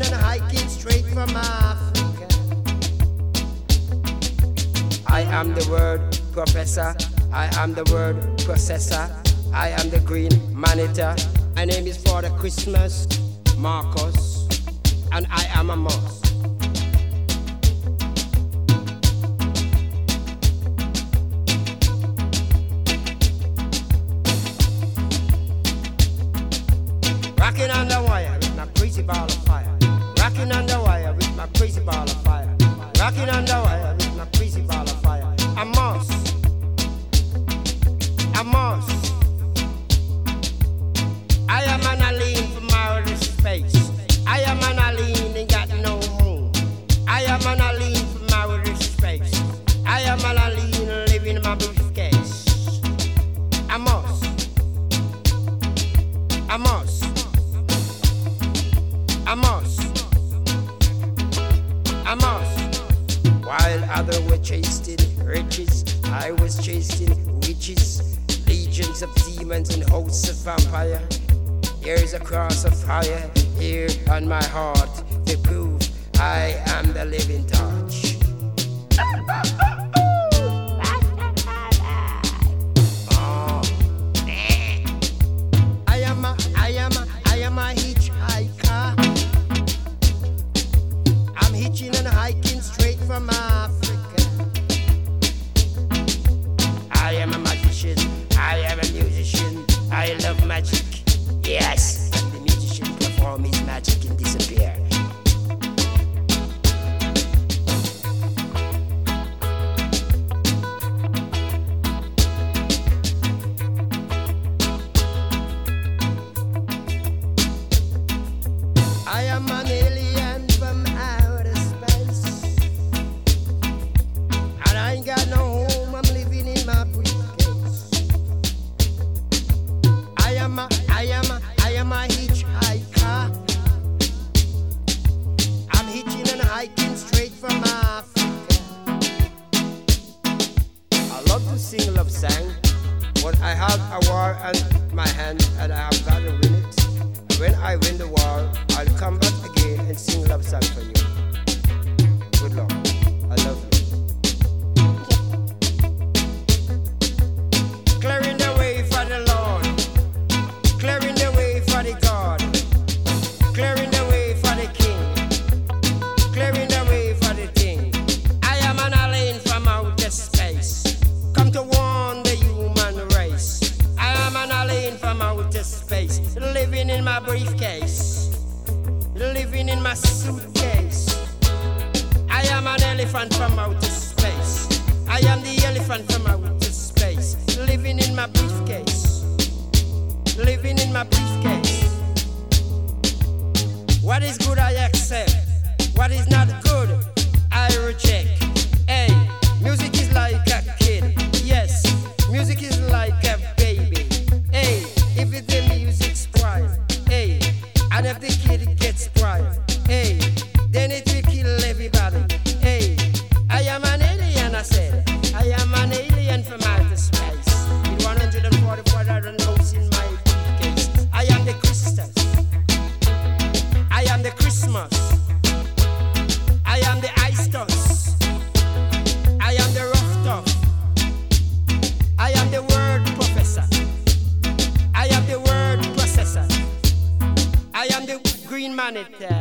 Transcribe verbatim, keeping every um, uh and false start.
hitching and hiking straight from Africa. I am the word professor. I am the word processor. I am the green monitor. My name is Father Christmas Marcus, and I am a mouse. Rocking on the wire with my crazy ball of fire. Rocking on the wire with my crazy ball of fire. Rocking on the wire with my crazy ball of fire. A mouse. A mouse. I am an alien from outer space. I am an alien and got no moon. I am an alien from outer space. I am an alien living in my briefcase. A mouse. A mouse. A mouse. A mouse. While others were chasing riches, I was chasing witches, legions of demons and hosts of vampire. Here's a cross of fire here on my heart to prove I am the living torch. Oh. I am a, I am a, I am a hitchhiker. I'm hitching and hiking straight from Africa. I am a magician. I am a musician. I love magic. Yes, and the musician perform his magic and disappear. I am an alien from outer space, and I ain't got no home. I'm living in my briefcase. I am a, I am a, I am a hitchhiker. I'm hitching and hiking straight from Africa. I love to sing love song, but I have a war in my hand and I have got to win it. And when I win the war, I'll come back again and sing love song for you. Good luck. I love you. Clearing the way for the Lord. Clearing the way for the God. Clearing the way for the King. Clearing the way for the Thing. I am an alien from outer space, come to warn the human race. I am an alien from outer space, living in my briefcase, living in my suitcase. I am an elephant from outer space. I am the elephant from outer space, living in my briefcase, living in my briefcase. What is good I accept, what is not good I reject. Hey, music is like a kid, yes, music is like a baby. Hey, if it's the music spoil, hey, and if the kid gets spoiled, hey, then it will kill everybody. Hey, I am an alien, I said, I am an alien from outer space, with one hundred forty-four thousand notes in my briefcase. I am the Christus, I am the Christmas, I am the Istos, I am the rough tough, I am the word professor, I am the word processor, I am the green monitor.